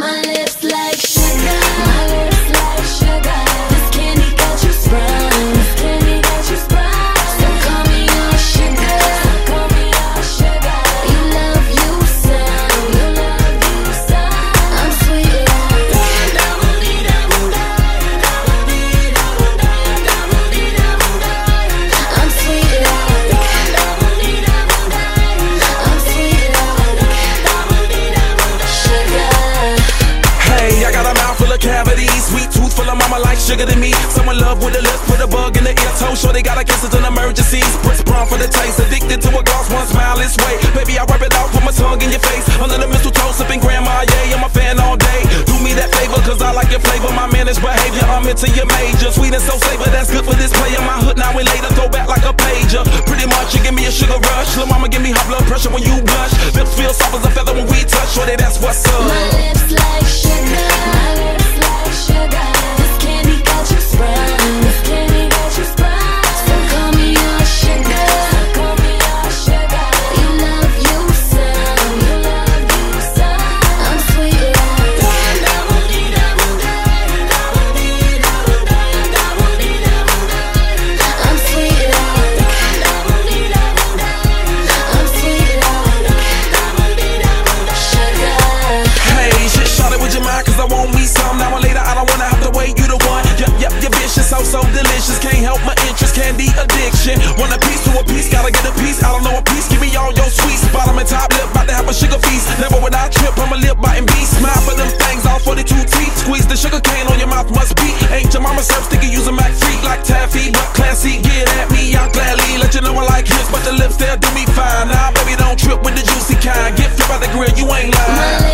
My lips like sugar, my lips like sugar. This candy got you sprung, this candy got you sprung. So call me your sugar, so call me your sugar. You love you some, you love you some. I'm sweet like I'm sweet like Hey, I got a mouth full of cavities, sweet tooth full of mama like sugar to me. Someone love with the lips, put a bug in the ear, toe sure they got a kiss in emergencies. Press brown for the taste, addicted to a gloss, one smile this way. Baby, I rub it out, put my tongue in your face. Under the mistletoe, sipping grandma, yeah, I'm a fan all day. Do me that favor, cause I like your flavor, my managed behavior. I'm into your major, sweet and so savor, that's good for this player. My hood now and later, throw back like a pager. Pretty much, you give me a sugar rush. Lil' mama give me high blood pressure when you blush. Lips feel soft as a feather when we touch, shorty, that's what's up. my lips like sugar, my lips like sugar. This candy got you sprung, this candy got you sprung. So call me your sugar, so call me your sugar. You love you some, you love you some. I'm sweet like I'm sweet like I'm sweet like sugar. Hey, shit, shot it with your mind, cause I want me some. Now or later, I don't wanna have to wait, you the one. Yep, your bitch is so delicious. Can't help my interest, candy addiction. Want a piece to a piece, gotta get a piece. I don't know a piece, give me all your sweets. Bottom and top lip, about to have a sugar feast. Never would I trip, I'm a lip biting beast. Smile for them things, all 42 teeth. Squeeze the sugar cane on your mouth, must be. Ain't your mama serve sticky, use a Mac freak like taffy. But classy, get at me, I'll gladly let you know I like his. But the lips, they'll do me fine. Nah, baby, don't trip with the juicy kind. Get flipped by the grill, you ain't lying.